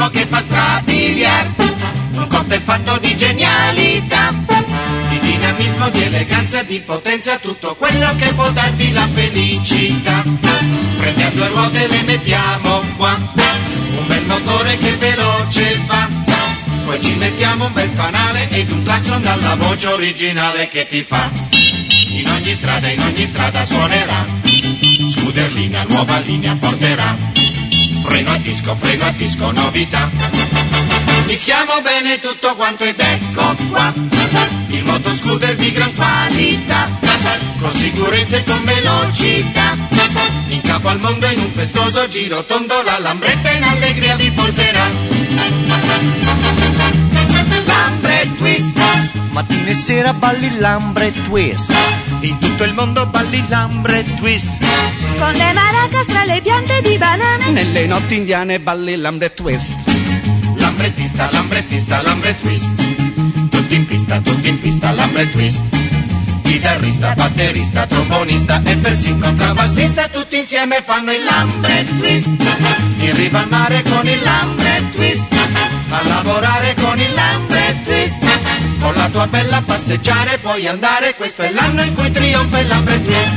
ritmo che fa strabiliar, un cocktail fatto di genialità, di dinamismo, di eleganza, di potenza, tutto quello che può darti la felicità. Prendi a due ruote, le mettiamo qua, un bel motore che veloce va, poi ci mettiamo un bel fanale ed un clacson dalla voce originale che ti fa. In ogni strada suonerà, Scuderlinea nuova linea porterà, freno a disco, novità. Mischiamo bene tutto quanto ed ecco qua, il motoscooter di gran qualità, con sicurezza e con velocità, in capo al mondo in un festoso giro tondo, la Lambretta in allegria vi porterà. Lambre Twist, mattina e sera balli Lambre Twist, in tutto il mondo balli Lambre Twist, con le maracas tra le piante di banane, nelle notti indiane balli Lambre Twist. Lambrettista, Lambre Twist, tutti in pista, Lambre Twist, chitarrista, batterista, trombonista e persino contrabbassista, tutti insieme fanno il Lambre Twist. In riva al mare con il Lambre Twist, a lavorare con il Lambre Twist, con la tua bella a passeggiare puoi andare, questo è l'anno in cui trionfa il Lambre Twist.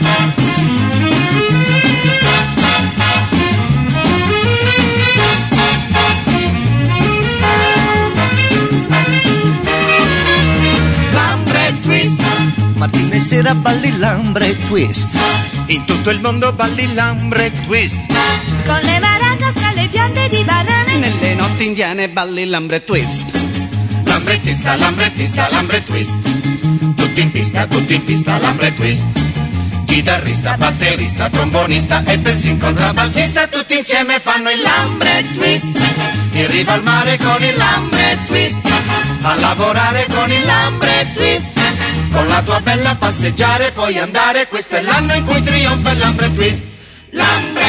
Mattina e sera balli Lambre Twist, in tutto il mondo balli Lambre Twist, con le maracas tra le piante di banane, nelle notti indiane balli Lambre Twist. Lambrettista, Lambre Twist, tutti in pista, Lambre Twist, chitarrista, batterista, trombonista e persino contrabbassista, tutti insieme fanno il Lambre Twist. In riva al mare con il Lambre Twist, a lavorare con il Lambre Twist, con la tua bella a passeggiare puoi andare, questo è l'anno in cui trionfa il Lambre Twist. Lambre